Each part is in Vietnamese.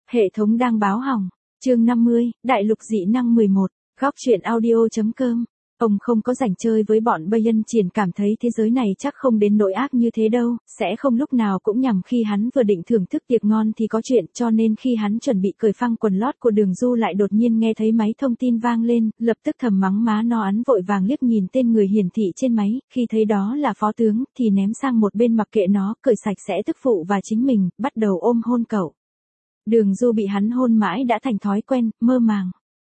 Hệ thống đang báo hỏng. Chương 50, Đại lục dị năng 11, góc truyện audio.com. Ông không có rảnh chơi với bọn Bayern Triển, cảm thấy thế giới này chắc không đến nỗi ác như thế đâu, sẽ không lúc nào cũng nhằm khi hắn vừa định thưởng thức tiệc ngon thì có chuyện, cho nên khi hắn chuẩn bị cởi phăng quần lót của Đường Du lại đột nhiên nghe thấy máy thông tin vang lên, lập tức thầm mắng má nó, hắn vội vàng liếc nhìn tên người hiển thị trên máy, khi thấy đó là phó tướng thì ném sang một bên mặc kệ nó, cởi sạch sẽ tức phụ và chính mình, bắt đầu ôm hôn cậu. Đường Du bị hắn hôn mãi đã thành thói quen, mơ màng.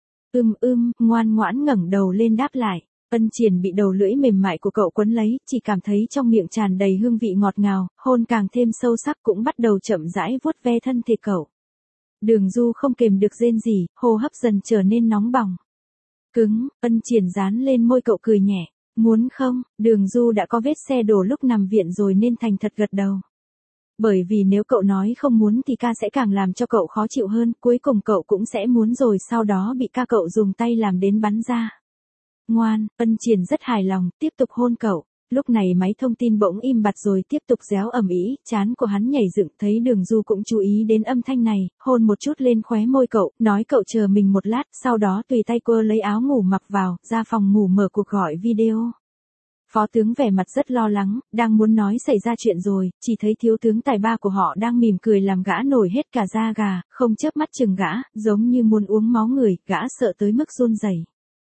Ngoan ngoãn ngẩng đầu lên đáp lại. Ân Triển bị đầu lưỡi mềm mại của cậu quấn lấy, chỉ cảm thấy trong miệng tràn đầy hương vị ngọt ngào, hôn càng thêm sâu sắc, cũng bắt đầu chậm rãi vuốt ve thân thể cậu. Đường Du không kềm được rên rỉ, hô hấp dần trở nên nóng bỏng. Cứng, Ân Triển dán lên môi cậu cười nhẹ. Muốn không? Đường Du đã có vết xe đổ lúc nằm viện rồi nên thành thật gật đầu. Bởi vì nếu cậu nói không muốn thì ca sẽ càng làm cho cậu khó chịu hơn, cuối cùng cậu cũng sẽ muốn rồi sau đó bị ca cậu dùng tay làm đến bắn ra. Ngoan, Ân Triển rất hài lòng, tiếp tục hôn cậu. Lúc này máy thông tin bỗng im bặt rồi tiếp tục réo ầm ĩ, trán của hắn nhảy dựng, thấy Đường Du cũng chú ý đến âm thanh này, hôn một chút lên khóe môi cậu, nói cậu chờ mình một lát, sau đó tùy tay cô lấy áo ngủ mặc vào, ra phòng ngủ mở cuộc gọi video. Phó tướng vẻ mặt rất lo lắng, đang muốn nói xảy ra chuyện rồi, chỉ thấy thiếu tướng tài ba của họ đang mỉm cười làm gã nổi hết cả da gà, không chớp mắt chừng gã, giống như muốn uống máu người, gã sợ tới mức run rẩy.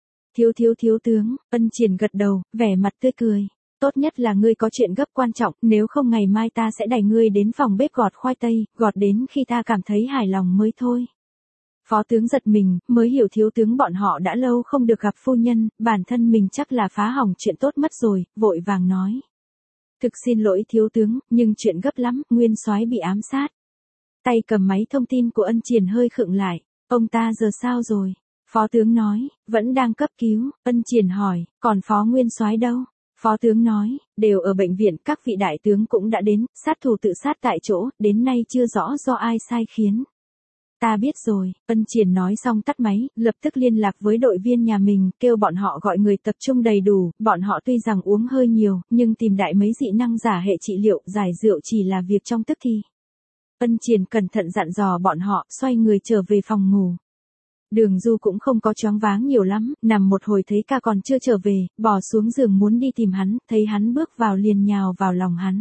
Thiếu tướng, Ân Triển gật đầu, vẻ mặt tươi cười. Tốt nhất là ngươi có chuyện gấp quan trọng, nếu không ngày mai ta sẽ đẩy ngươi đến phòng bếp gọt khoai tây, gọt đến khi ta cảm thấy hài lòng mới thôi. Phó tướng giật mình, mới hiểu thiếu tướng bọn họ đã lâu không được gặp phu nhân, bản thân mình chắc là phá hỏng chuyện tốt mất rồi, vội vàng nói. Thực xin lỗi thiếu tướng, nhưng chuyện gấp lắm, nguyên soái bị ám sát. Tay cầm máy thông tin của Ân Triển hơi khựng lại, ông ta giờ sao rồi? Phó tướng nói, vẫn đang cấp cứu. Ân Triển hỏi, còn phó nguyên soái đâu? Phó tướng nói, đều ở bệnh viện, các vị đại tướng cũng đã đến, sát thủ tự sát tại chỗ, đến nay chưa rõ do ai sai khiến. Ta biết rồi, Ân Triển nói xong tắt máy, lập tức liên lạc với đội viên nhà mình, kêu bọn họ gọi người tập trung đầy đủ, bọn họ tuy rằng uống hơi nhiều, nhưng tìm đại mấy dị năng giả hệ trị liệu, giải rượu chỉ là việc trong tức thì. Ân Triển cẩn thận dặn dò bọn họ, xoay người trở về phòng ngủ. Đường Du cũng không có choáng váng nhiều lắm, nằm một hồi thấy ca còn chưa trở về, bò xuống giường muốn đi tìm hắn, thấy hắn bước vào liền nhào vào lòng hắn.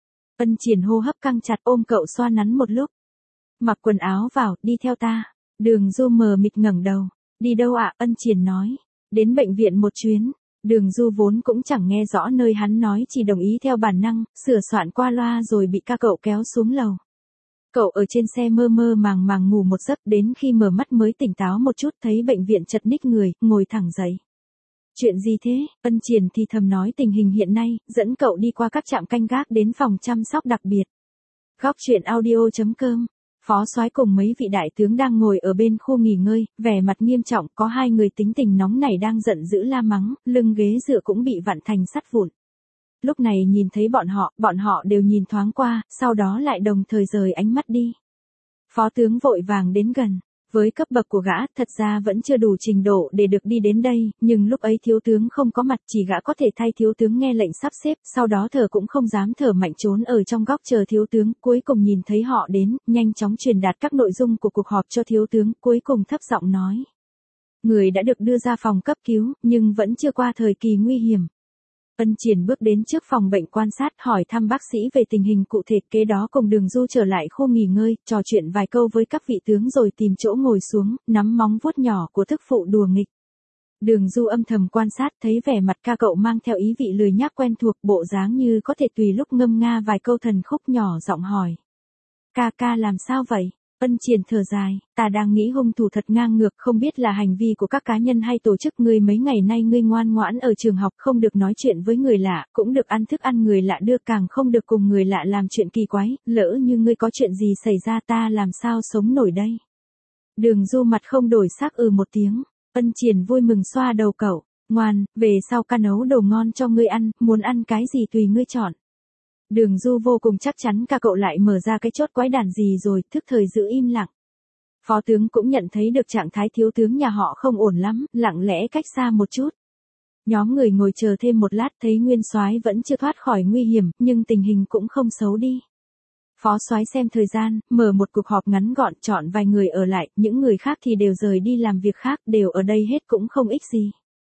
Ân Triển hô hấp căng chặt, ôm cậu xoa nắn một lúc. Mặc quần áo vào, đi theo ta. Đường Du mờ mịt ngẩng đầu. Đi đâu ạ? Ân Triển nói. Đến bệnh viện một chuyến. Đường Du vốn cũng chẳng nghe rõ nơi hắn nói, chỉ đồng ý theo bản năng, sửa soạn qua loa rồi bị ca cậu kéo xuống lầu. Cậu ở trên xe mơ mơ màng màng ngủ một giấc, đến khi mở mắt mới tỉnh táo một chút, thấy bệnh viện chật ních người, ngồi thẳng dậy. Chuyện gì thế? Ân Triển thì thầm nói tình hình hiện nay, dẫn cậu đi qua các trạm canh gác đến phòng chăm sóc đặc biệt. Góc truyện audio.com. Phó soái cùng mấy vị đại tướng đang ngồi ở bên khu nghỉ ngơi, vẻ mặt nghiêm trọng, có hai người tính tình nóng nảy đang giận dữ la mắng, lưng ghế dựa cũng bị vặn thành sắt vụn. Lúc này nhìn thấy bọn họ đều nhìn thoáng qua, sau đó lại đồng thời rời ánh mắt đi. Phó tướng vội vàng đến gần. Với cấp bậc của gã, thật ra vẫn chưa đủ trình độ để được đi đến đây, nhưng lúc ấy thiếu tướng không có mặt, chỉ gã có thể thay thiếu tướng nghe lệnh sắp xếp, sau đó thở cũng không dám thở mạnh, trốn ở trong góc chờ thiếu tướng, cuối cùng nhìn thấy họ đến, nhanh chóng truyền đạt các nội dung của cuộc họp cho thiếu tướng, cuối cùng thấp giọng nói. Người đã được đưa ra phòng cấp cứu, nhưng vẫn chưa qua thời kỳ nguy hiểm. Ân Triển bước đến trước phòng bệnh quan sát, hỏi thăm bác sĩ về tình hình cụ thể, kế đó cùng Đường Du trở lại khu nghỉ ngơi, trò chuyện vài câu với các vị tướng rồi tìm chỗ ngồi xuống, nắm móng vuốt nhỏ của thức phụ đùa nghịch. Đường Du âm thầm quan sát, thấy vẻ mặt ca cậu mang theo ý vị lười nhác quen thuộc, bộ dáng như có thể tùy lúc ngâm nga vài câu thần khúc, nhỏ giọng hỏi. Ca làm sao vậy? Ân Triển thở dài, ta đang nghĩ hung thủ thật ngang ngược, không biết là hành vi của các cá nhân hay tổ chức. Ngươi mấy ngày nay ngươi ngoan ngoãn ở trường học, không được nói chuyện với người lạ, cũng được ăn thức ăn người lạ đưa, càng không được cùng người lạ làm chuyện kỳ quái, lỡ như ngươi có chuyện gì xảy ra ta làm sao sống nổi đây. Đường Du mặt không đổi sắc một tiếng. Ân Triển vui mừng xoa đầu cậu, ngoan, về sau ca nấu đồ ngon cho ngươi ăn, muốn ăn cái gì tùy ngươi chọn. Đường Du vô cùng chắc chắn ca cậu lại mở ra cái chốt quái đản gì rồi, thức thời giữ im lặng. Phó tướng cũng nhận thấy được trạng thái thiếu tướng nhà họ không ổn lắm, lặng lẽ cách xa một chút. Nhóm người ngồi chờ thêm một lát, thấy nguyên soái vẫn chưa thoát khỏi nguy hiểm, nhưng tình hình cũng không xấu đi. Phó soái xem thời gian, mở một cuộc họp ngắn gọn, chọn vài người ở lại, những người khác thì đều rời đi làm việc khác, đều ở đây hết cũng không ích gì.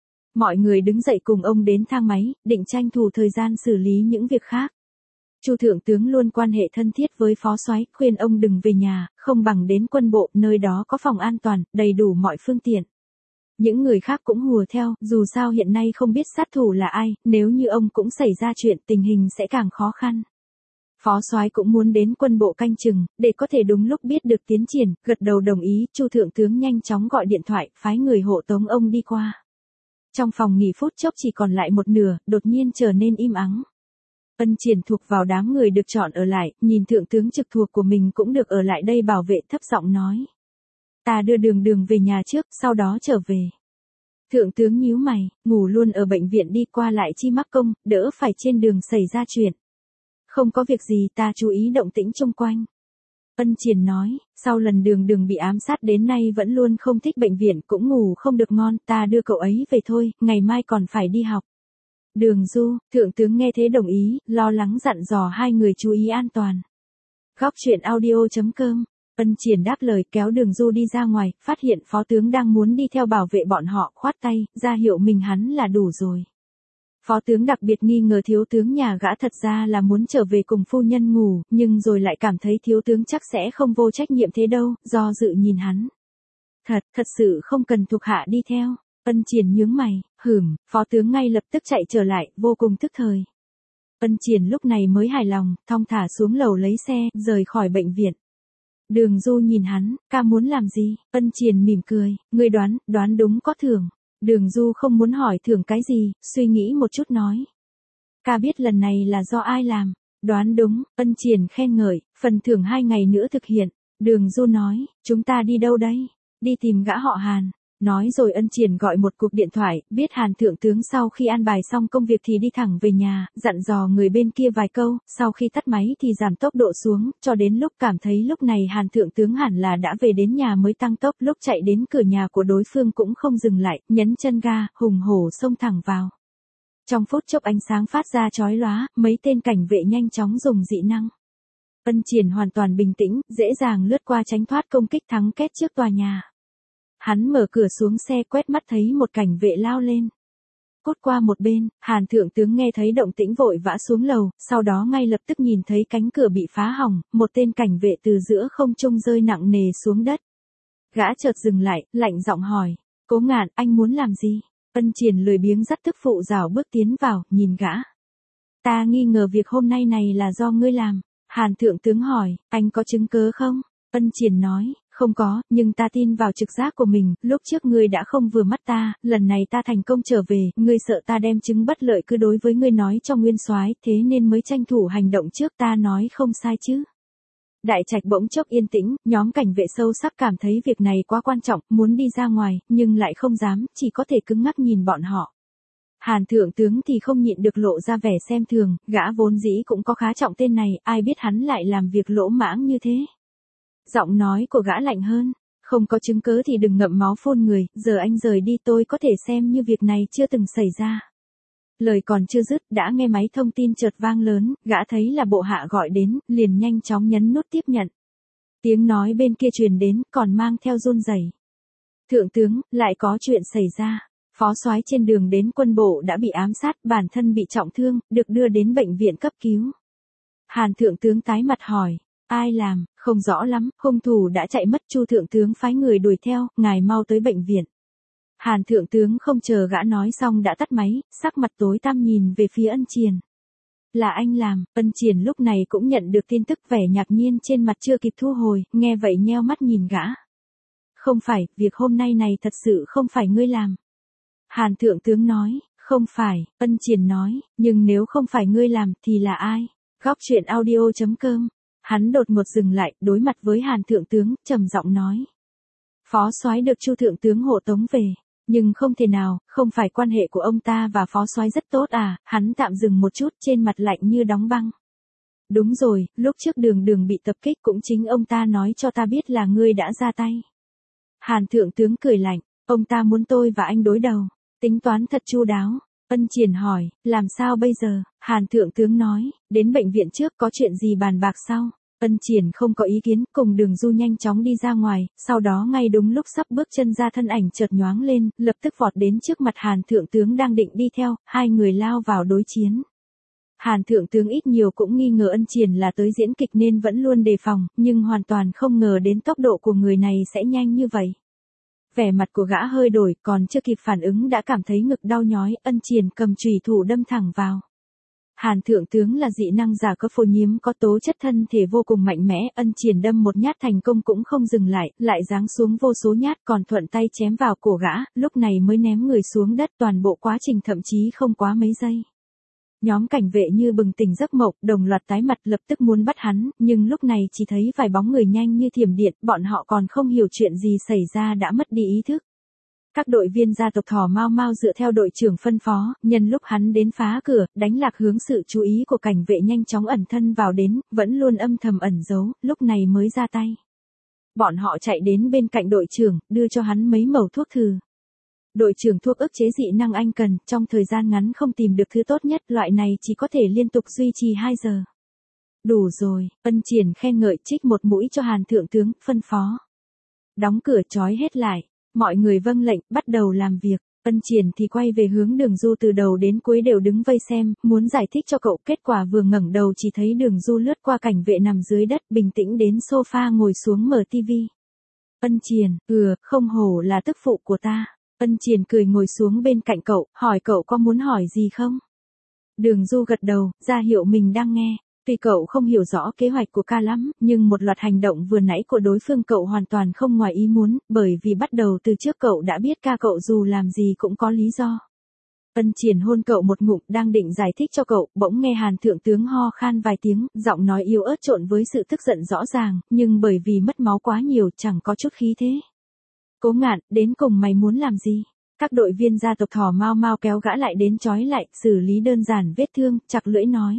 Mọi người đứng dậy cùng ông đến thang máy, định tranh thủ thời gian xử lý những việc khác. Chu thượng tướng luôn quan hệ thân thiết với phó soái, khuyên ông đừng về nhà, không bằng đến quân bộ, nơi đó có phòng an toàn, đầy đủ mọi phương tiện. Những người khác cũng hùa theo, dù sao hiện nay không biết sát thủ là ai, nếu như ông cũng xảy ra chuyện tình hình sẽ càng khó khăn. Phó soái cũng muốn đến quân bộ canh chừng, để có thể đúng lúc biết được tiến triển, gật đầu đồng ý, Chu thượng tướng nhanh chóng gọi điện thoại, phái người hộ tống ông đi qua. Trong phòng nghỉ phút chốc chỉ còn lại một nửa, đột nhiên trở nên im ắng. Ân Triển thuộc vào đám người được chọn ở lại, nhìn thượng tướng trực thuộc của mình cũng được ở lại đây bảo vệ, thấp giọng nói. Ta đưa Đường về nhà trước, sau đó trở về. Thượng tướng nhíu mày, ngủ luôn ở bệnh viện đi qua lại chi mắc công, đỡ phải trên đường xảy ra chuyện. Không có việc gì, ta chú ý động tĩnh xung quanh. Ân Triển nói, sau lần Đường bị ám sát đến nay vẫn luôn không thích bệnh viện, cũng ngủ không được ngon, ta đưa cậu ấy về thôi, ngày mai còn phải đi học. Đường Du, thượng tướng nghe thế đồng ý, lo lắng dặn dò hai người chú ý an toàn. Góc truyện audio.com. Ân Triển đáp lời, kéo Đường Du đi ra ngoài, phát hiện phó tướng đang muốn đi theo bảo vệ bọn họ, khoát tay, ra hiệu mình hắn là đủ rồi. Phó tướng đặc biệt nghi ngờ thiếu tướng nhà gã thật ra là muốn trở về cùng phu nhân ngủ, nhưng rồi lại cảm thấy thiếu tướng chắc sẽ không vô trách nhiệm thế đâu, do dự nhìn hắn. Thật sự không cần thuộc hạ đi theo. Ân Triển nhướng mày, phó tướng ngay lập tức chạy trở lại, vô cùng tức thời. Ân Triển lúc này mới hài lòng, thong thả xuống lầu lấy xe, rời khỏi bệnh viện. Đường Du nhìn hắn, ca muốn làm gì? Ân Triển mỉm cười, ngươi đoán đúng có thưởng. Đường Du không muốn hỏi thưởng cái gì, suy nghĩ một chút nói. Ca biết lần này là do ai làm. Đoán đúng, Ân Triển khen ngợi, phần thưởng 2 ngày nữa thực hiện. Đường Du nói, chúng ta đi đâu đây? Đi tìm gã họ Hàn. Nói rồi Ân Triển gọi một cuộc điện thoại, biết Hàn thượng tướng sau khi an bài xong công việc thì đi thẳng về nhà, dặn dò người bên kia vài câu, sau khi tắt máy thì giảm tốc độ xuống, cho đến lúc cảm thấy lúc này Hàn thượng tướng hẳn là đã về đến nhà mới tăng tốc, lúc chạy đến cửa nhà của đối phương cũng không dừng lại, nhấn chân ga, hùng hổ xông thẳng vào. Trong phút chốc ánh sáng phát ra chói lóa, mấy tên cảnh vệ nhanh chóng dùng dị năng. Ân Triển hoàn toàn bình tĩnh, dễ dàng lướt qua tránh thoát công kích thắng kết trước tòa nhà. Hắn mở cửa xuống xe quét mắt thấy một cảnh vệ lao lên. Cút qua một bên, Hàn thượng tướng nghe thấy động tĩnh vội vã xuống lầu, sau đó ngay lập tức nhìn thấy cánh cửa bị phá hỏng, một tên cảnh vệ từ giữa không trung rơi nặng nề xuống đất. Gã chợt dừng lại, lạnh giọng hỏi, Cố Ngạn, anh muốn làm gì? Ân Triển lười biếng dắt thức phụ rảo bước tiến vào, nhìn gã. Ta nghi ngờ việc hôm nay này là do ngươi làm. Hàn thượng tướng hỏi, anh có chứng cớ không? Ân Triển nói, không có, nhưng ta tin vào trực giác của mình, lúc trước ngươi đã không vừa mắt ta, lần này ta thành công trở về, ngươi sợ ta đem chứng bất lợi cứ đối với ngươi nói cho Nguyên Soái, thế nên mới tranh thủ hành động trước, ta nói không sai chứ. Đại trạch bỗng chốc yên tĩnh, nhóm cảnh vệ sâu sắc cảm thấy việc này quá quan trọng, muốn đi ra ngoài, nhưng lại không dám, chỉ có thể cứng ngắc nhìn bọn họ. Hàn thượng tướng thì không nhịn được lộ ra vẻ xem thường, gã vốn dĩ cũng có khá trọng tên này, ai biết hắn lại làm việc lỗ mãng như thế. Giọng nói của gã lạnh hơn, không có chứng cớ thì đừng ngậm máu phun người, giờ anh rời đi tôi có thể xem như việc này chưa từng xảy ra. Lời còn chưa dứt, đã nghe máy thông tin chợt vang lớn, gã thấy là bộ hạ gọi đến, liền nhanh chóng nhấn nút tiếp nhận. Tiếng nói bên kia truyền đến, còn mang theo run rẩy. Thượng tướng, lại có chuyện xảy ra. Phó soái trên đường đến quân bộ đã bị ám sát, bản thân bị trọng thương, được đưa đến bệnh viện cấp cứu. Hàn thượng tướng tái mặt hỏi, ai làm, không rõ lắm, hung thủ đã chạy mất, Chu thượng tướng phái người đuổi theo, ngài mau tới bệnh viện. Hàn thượng tướng không chờ gã nói xong đã tắt máy, sắc mặt tối tăm nhìn về phía Ân Triển. Là anh làm, Ân Triển lúc này cũng nhận được tin tức, vẻ ngạc nhiên trên mặt chưa kịp thu hồi, nghe vậy nheo mắt nhìn gã. Không phải, việc hôm nay này thật sự không phải ngươi làm. Hàn thượng tướng nói, không phải, Ân Triển nói, nhưng nếu không phải ngươi làm thì là ai? Góc truyện audio.com. Hắn đột ngột dừng lại, đối mặt với Hàn thượng tướng, trầm giọng nói. Phó soái được Chu thượng tướng hộ tống về, nhưng không thể nào, không phải quan hệ của ông ta và phó soái rất tốt à? Hắn tạm dừng một chút, trên mặt lạnh như đóng băng. Đúng rồi, lúc trước Đường bị tập kích cũng chính ông ta nói cho ta biết là ngươi đã ra tay. Hàn thượng tướng cười lạnh, ông ta muốn tôi và anh đối đầu, tính toán thật chu đáo. Ân Triển hỏi, làm sao bây giờ? Hàn thượng tướng nói, đến bệnh viện trước, có chuyện gì bàn bạc sau? Ân Triển không có ý kiến, cùng Đường Du nhanh chóng đi ra ngoài, sau đó ngay đúng lúc sắp bước chân ra thân ảnh chợt nhoáng lên, lập tức vọt đến trước mặt Hàn Thượng Tướng đang định đi theo, hai người lao vào đối chiến. Hàn Thượng Tướng ít nhiều cũng nghi ngờ Ân Triển là tới diễn kịch nên vẫn luôn đề phòng, nhưng hoàn toàn không ngờ đến tốc độ của người này sẽ nhanh như vậy. Vẻ mặt của gã hơi đổi, còn chưa kịp phản ứng đã cảm thấy ngực đau nhói, Ân Triển cầm chùy thủ đâm thẳng vào. Hàn Thượng Tướng là dị năng giả có phôi nhiễm có tố chất thân thể vô cùng mạnh mẽ, Ân Triển đâm một nhát thành công cũng không dừng lại giáng xuống vô số nhát còn thuận tay chém vào cổ gã, lúc này mới ném người xuống đất, toàn bộ quá trình thậm chí không quá mấy giây. Nhóm cảnh vệ như bừng tỉnh giấc mộng, đồng loạt tái mặt lập tức muốn bắt hắn, nhưng lúc này chỉ thấy vài bóng người nhanh như thiểm điện, bọn họ còn không hiểu chuyện gì xảy ra đã mất đi ý thức. Các đội viên gia tộc Thỏ Mao Mao dựa theo đội trưởng phân phó, nhân lúc hắn đến phá cửa, đánh lạc hướng sự chú ý của cảnh vệ nhanh chóng ẩn thân vào đến, vẫn luôn âm thầm ẩn giấu, lúc này mới ra tay. Bọn họ chạy đến bên cạnh đội trưởng, đưa cho hắn mấy mẩu thuốc thử. Đội trưởng thuốc ức chế dị năng anh cần, trong thời gian ngắn không tìm được thứ tốt nhất, loại này chỉ có thể liên tục duy trì 2 giờ. Đủ rồi, Ân Triển khen ngợi trích một mũi cho Hàn Thượng Tướng, phân phó. Đóng cửa trói hết lại, mọi người vâng lệnh, bắt đầu làm việc. Ân Triển thì quay về hướng Đường Du, từ đầu đến cuối đều đứng vây xem, muốn giải thích cho cậu, kết quả vừa ngẩng đầu chỉ thấy Đường Du lướt qua cảnh vệ nằm dưới đất, bình tĩnh đến sofa ngồi xuống mở tivi. Ân Triển, không hổ là tức phụ của ta. Ân Triển cười ngồi xuống bên cạnh cậu, hỏi cậu có muốn hỏi gì không? Đường Du gật đầu, ra hiệu mình đang nghe. Tuy cậu không hiểu rõ kế hoạch của ca lắm, nhưng một loạt hành động vừa nãy của đối phương cậu hoàn toàn không ngoài ý muốn, bởi vì bắt đầu từ trước cậu đã biết ca cậu dù làm gì cũng có lý do. Ân Triển hôn cậu một ngụm, đang định giải thích cho cậu, bỗng nghe Hàn Thượng Tướng ho khan vài tiếng, giọng nói yếu ớt trộn với sự tức giận rõ ràng, nhưng bởi vì mất máu quá nhiều chẳng có chút khí thế. Cố Ngạn, đến cùng mày muốn làm gì? Các đội viên gia tộc Thỏ Mao Mao kéo gã lại đến trói lại, xử lý đơn giản vết thương, chặt lưỡi nói.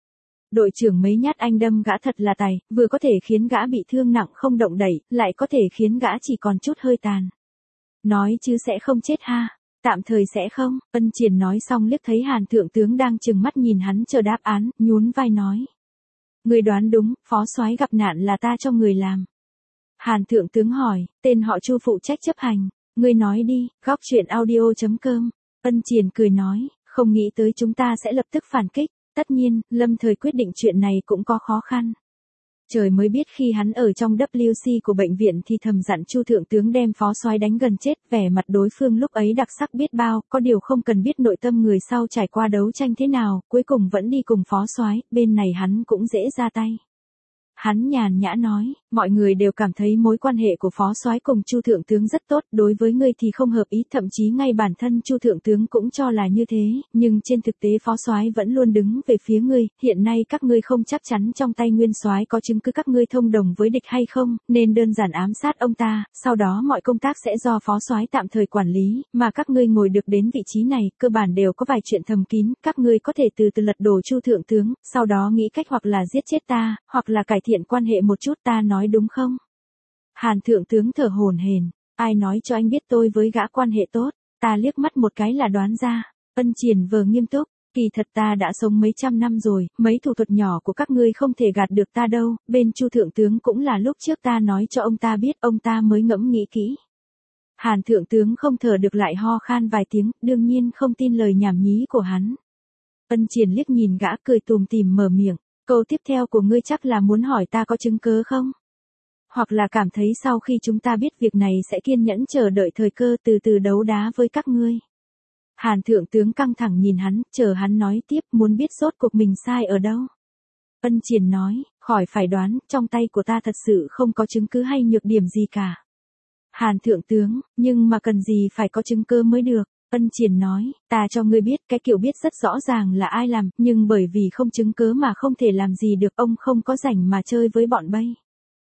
Đội trưởng mấy nhát anh đâm gã thật là tài, vừa có thể khiến gã bị thương nặng không động đậy, lại có thể khiến gã chỉ còn chút hơi tàn. Nói chứ sẽ không chết ha? Tạm thời sẽ không, Ân Triển nói xong liếc thấy Hàn Thượng Tướng đang trừng mắt nhìn hắn chờ đáp án, nhún vai nói. Người đoán đúng, phó soái gặp nạn là ta cho người làm. Hàn Thượng Tướng hỏi, tên họ Chu phụ trách chấp hành, ngươi nói đi, góc chuyện audio.com. Ân Triển cười nói, không nghĩ tới chúng ta sẽ lập tức phản kích, tất nhiên, lâm thời quyết định chuyện này cũng có khó khăn. Trời mới biết khi hắn ở trong WC của bệnh viện thì thầm dặn Chu Thượng Tướng đem phó soái đánh gần chết, vẻ mặt đối phương lúc ấy đặc sắc biết bao, có điều không cần biết nội tâm người sau trải qua đấu tranh thế nào, cuối cùng vẫn đi cùng phó soái, bên này hắn cũng dễ ra tay. Hắn nhàn nhã nói, mọi người đều cảm thấy mối quan hệ của phó soái cùng Chu Thượng Tướng rất tốt, đối với ngươi thì không hợp ý, thậm chí ngay bản thân Chu Thượng Tướng cũng cho là như thế, nhưng trên thực tế phó soái vẫn luôn đứng về phía ngươi, hiện nay các ngươi không chắc chắn trong tay nguyên soái có chứng cứ các ngươi thông đồng với địch hay không, nên đơn giản ám sát ông ta, sau đó mọi công tác sẽ do phó soái tạm thời quản lý, mà các ngươi ngồi được đến vị trí này, cơ bản đều có vài chuyện thầm kín, các ngươi có thể từ từ lật đổ Chu Thượng Tướng, sau đó nghĩ cách hoặc là giết chết ta, hoặc là cải thiện quan hệ một chút, ta nói đúng không? Hàn Thượng Tướng thở hổn hển, ai nói cho anh biết tôi với gã quan hệ tốt, ta liếc mắt một cái là đoán ra. Ân Triển vờ nghiêm túc, kỳ thật ta đã sống mấy trăm năm rồi, mấy thủ thuật nhỏ của các ngươi không thể gạt được ta đâu, bên Chu Thượng Tướng cũng là lúc trước ta nói cho ông ta biết, ông ta mới ngẫm nghĩ kỹ. Hàn Thượng Tướng không thở được lại ho khan vài tiếng, đương nhiên không tin lời nhảm nhí của hắn. Ân Triển liếc nhìn gã cười tùm tìm mở miệng, câu tiếp theo của ngươi chắc là muốn hỏi ta có chứng cứ không? Hoặc là cảm thấy sau khi chúng ta biết việc này sẽ kiên nhẫn chờ đợi thời cơ từ từ đấu đá với các ngươi. Hàn Thượng Tướng căng thẳng nhìn hắn, chờ hắn nói tiếp, muốn biết rốt cuộc mình sai ở đâu. Ân Triển nói, khỏi phải đoán, trong tay của ta thật sự không có chứng cứ hay nhược điểm gì cả. Hàn Thượng Tướng, nhưng mà cần gì phải có chứng cứ mới được. Ân Triển nói, ta cho ngươi biết, cái kiểu biết rất rõ ràng là ai làm, nhưng bởi vì không chứng cứ mà không thể làm gì được, ông không có rảnh mà chơi với bọn Bay.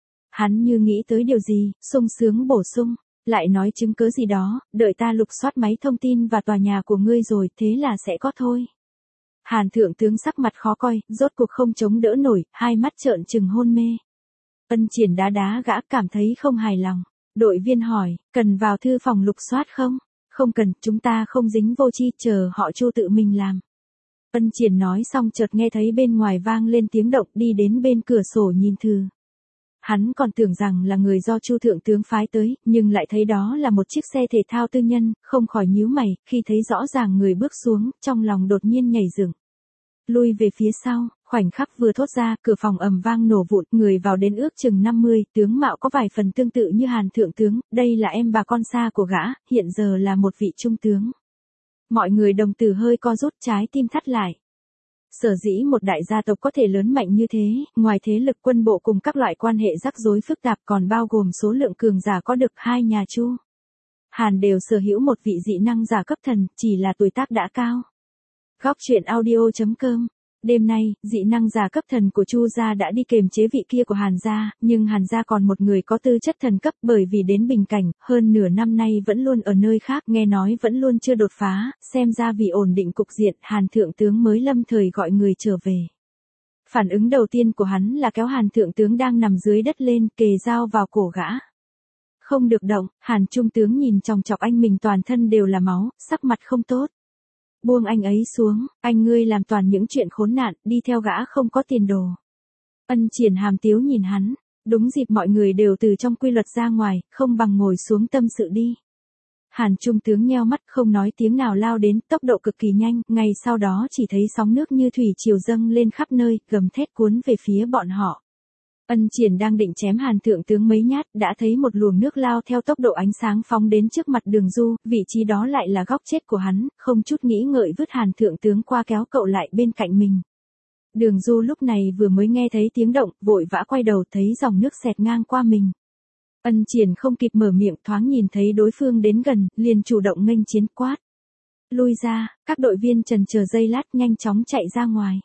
Hắn như nghĩ tới điều gì, sung sướng bổ sung, lại nói chứng cứ gì đó, đợi ta lục soát máy thông tin và tòa nhà của ngươi rồi, thế là sẽ có thôi. Hàn Thượng Tướng sắc mặt khó coi, rốt cuộc không chống đỡ nổi, hai mắt trợn trừng hôn mê. Ân Triển đá đá gã, cảm thấy không hài lòng. Đội viên hỏi, cần vào thư phòng lục soát không? Không cần, chúng ta không dính vô chi, chờ họ Chu tự mình làm. Ân Triển nói xong chợt nghe thấy bên ngoài vang lên tiếng động, đi đến bên cửa sổ nhìn thử. Hắn còn tưởng rằng là người do Chu thượng tướng phái tới, nhưng lại thấy đó là một chiếc xe thể thao tư nhân, không khỏi nhíu mày, khi thấy rõ ràng người bước xuống, trong lòng đột nhiên nhảy dựng. Lui về phía sau, khoảnh khắc vừa thốt ra, cửa phòng ầm vang nổ vụn, người vào đến ước chừng 50, tướng mạo có vài phần tương tự như Hàn thượng tướng, đây là em bà con xa của gã, hiện giờ là một vị trung tướng. Mọi người đồng tử hơi co rút, trái tim thắt lại. Sở dĩ một đại gia tộc có thể lớn mạnh như thế, ngoài thế lực quân bộ cùng các loại quan hệ rắc rối phức tạp còn bao gồm số lượng cường giả có được hai nhà Chu Hàn đều sở hữu một vị dị năng giả cấp thần, chỉ là tuổi tác đã cao. Góc truyện audio.com. Đêm nay, dị năng giả cấp thần của Chu gia đã đi kềm chế vị kia của Hàn gia, nhưng Hàn gia còn một người có tư chất thần cấp, bởi vì đến bình cảnh, hơn nửa năm nay vẫn luôn ở nơi khác, nghe nói vẫn luôn chưa đột phá, xem ra vì ổn định cục diện, Hàn thượng tướng mới lâm thời gọi người trở về. Phản ứng đầu tiên của hắn là kéo Hàn thượng tướng đang nằm dưới đất lên, kề dao vào cổ gã. Không được động, Hàn trung tướng nhìn chòng chọc anh mình toàn thân đều là máu, sắc mặt không tốt. Buông anh ấy xuống, anh ngươi làm toàn những chuyện khốn nạn, đi theo gã không có tiền đồ. Ân Triển hàm tiếu nhìn hắn, đúng dịp mọi người đều từ trong quy luật ra ngoài, không bằng ngồi xuống tâm sự đi. Hàn trung tướng nheo mắt không nói tiếng nào lao đến, tốc độ cực kỳ nhanh, ngay sau đó chỉ thấy sóng nước như thủy triều dâng lên khắp nơi, gầm thét cuốn về phía bọn họ. Ân Triển đang định chém Hàn thượng tướng mấy nhát, đã thấy một luồng nước lao theo tốc độ ánh sáng phóng đến trước mặt Đường Du, vị trí đó lại là góc chết của hắn, không chút nghĩ ngợi vứt Hàn thượng tướng qua kéo cậu lại bên cạnh mình. Đường Du lúc này vừa mới nghe thấy tiếng động, vội vã quay đầu thấy dòng nước xẹt ngang qua mình. Ân Triển không kịp mở miệng, thoáng nhìn thấy đối phương đến gần, liền chủ động nghênh chiến, quát. Lui ra, các đội viên chần chờ giây lát nhanh chóng chạy ra ngoài.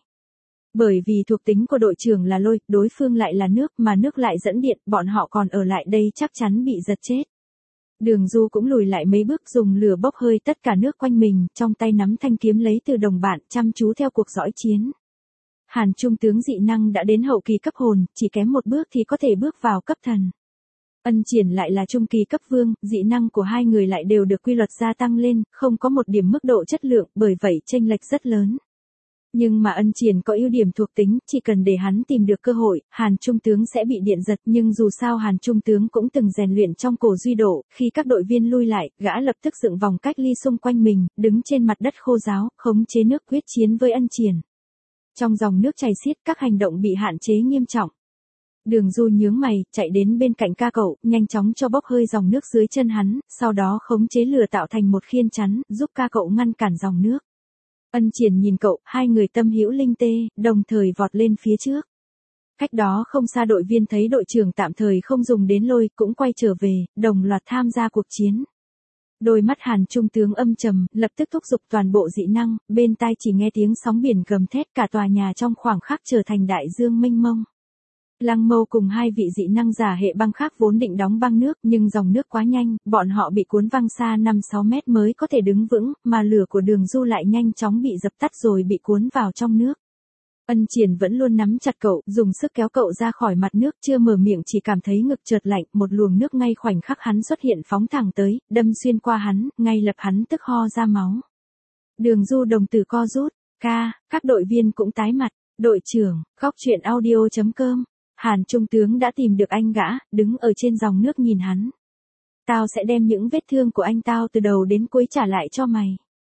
Bởi vì thuộc tính của đội trưởng là lôi, đối phương lại là nước, mà nước lại dẫn điện, bọn họ còn ở lại đây chắc chắn bị giật chết. Đường Du cũng lùi lại mấy bước, dùng lửa bốc hơi tất cả nước quanh mình, trong tay nắm thanh kiếm lấy từ đồng bạn, chăm chú theo cuộc dõi chiến. Hàn trung tướng dị năng đã đến hậu kỳ cấp hồn, chỉ kém một bước thì có thể bước vào cấp thần. Ân Triển lại là trung kỳ cấp vương, dị năng của hai người lại đều được quy luật gia tăng lên, không có một điểm mức độ chất lượng, bởi vậy chênh lệch rất lớn. Nhưng mà Ân Triển có ưu điểm thuộc tính, chỉ cần để hắn tìm được cơ hội, Hàn trung tướng sẽ bị điện giật, nhưng dù sao Hàn trung tướng cũng từng rèn luyện trong cổ duy độ, khi các đội viên lui lại, gã lập tức dựng vòng cách ly xung quanh mình, đứng trên mặt đất khô ráo, khống chế nước quyết chiến với Ân Triển. Trong dòng nước chảy xiết, các hành động bị hạn chế nghiêm trọng. Đường Du nhướng mày, chạy đến bên cạnh ca cậu, nhanh chóng cho bốc hơi dòng nước dưới chân hắn, sau đó khống chế lửa tạo thành một khiên chắn, giúp ca cậu ngăn cản dòng nước. Ân Triển nhìn cậu, hai người tâm hữu linh tê, đồng thời vọt lên phía trước. Cách đó không xa đội viên thấy đội trưởng tạm thời không dùng đến lôi, cũng quay trở về, đồng loạt tham gia cuộc chiến. Đôi mắt Hàn trung tướng âm trầm, lập tức thúc giục toàn bộ dị năng, bên tai chỉ nghe tiếng sóng biển gầm thét, cả tòa nhà trong khoảng khắc trở thành đại dương mênh mông. Lăng Mâu cùng hai vị dị năng giả hệ băng khác vốn định đóng băng nước, nhưng dòng nước quá nhanh, bọn họ bị cuốn văng xa 5-6 mét mới có thể đứng vững, mà lửa của Đường Du lại nhanh chóng bị dập tắt rồi bị cuốn vào trong nước. Ân Triển vẫn luôn nắm chặt cậu, dùng sức kéo cậu ra khỏi mặt nước, chưa mở miệng chỉ cảm thấy ngực chợt lạnh, một luồng nước ngay khoảnh khắc hắn xuất hiện phóng thẳng tới, đâm xuyên qua hắn, ngay lập hắn tức ho ra máu. Đường Du đồng tử co rút, các đội viên cũng tái mặt, đội trưởng, góc truyện audio.com. Hàn trung tướng đã tìm được anh gã, đứng ở trên dòng nước nhìn hắn. Tao sẽ đem những vết thương của anh tao từ đầu đến cuối trả lại cho mày.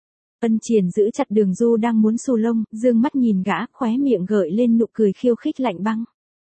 Ân Triển giữ chặt Đường Du đang muốn xù lông, dương mắt nhìn gã, khóe miệng gợi lên nụ cười khiêu khích lạnh băng.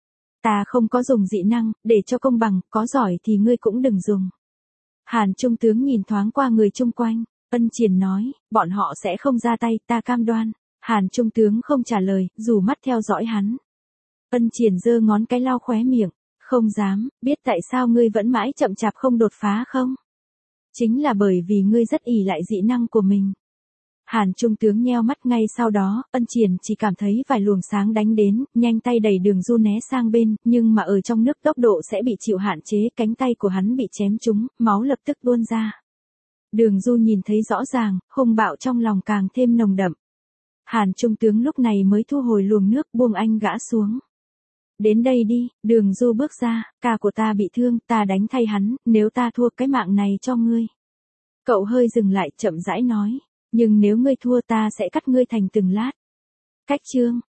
Ta không có dùng dị năng, để cho công bằng, có giỏi thì ngươi cũng đừng dùng. Hàn trung tướng nhìn thoáng qua người chung quanh, Ân Triển nói, bọn họ sẽ không ra tay, ta cam đoan. Hàn trung tướng không trả lời, dù mắt theo dõi hắn. Ân Triển giơ ngón cái lau khóe miệng, không dám, biết tại sao ngươi vẫn mãi chậm chạp không đột phá không? Chính là bởi vì ngươi rất ỷ lại dị năng của mình. Hàn trung tướng nheo mắt, ngay sau đó, Ân Triển chỉ cảm thấy vài luồng sáng đánh đến, nhanh tay đẩy Đường Du né sang bên, nhưng mà ở trong nước tốc độ sẽ bị chịu hạn chế, cánh tay của hắn bị chém trúng, máu lập tức tuôn ra. Đường Du nhìn thấy rõ ràng, hung bạo trong lòng càng thêm nồng đậm. Hàn trung tướng lúc này mới thu hồi luồng nước, buông anh gã xuống. Đến đây đi, Đường Du bước ra, ca của ta bị thương, ta đánh thay hắn, nếu ta thua cái mạng này cho ngươi. Cậu hơi dừng lại, chậm rãi nói, nhưng nếu ngươi thua ta sẽ cắt ngươi thành từng lát. Cách chương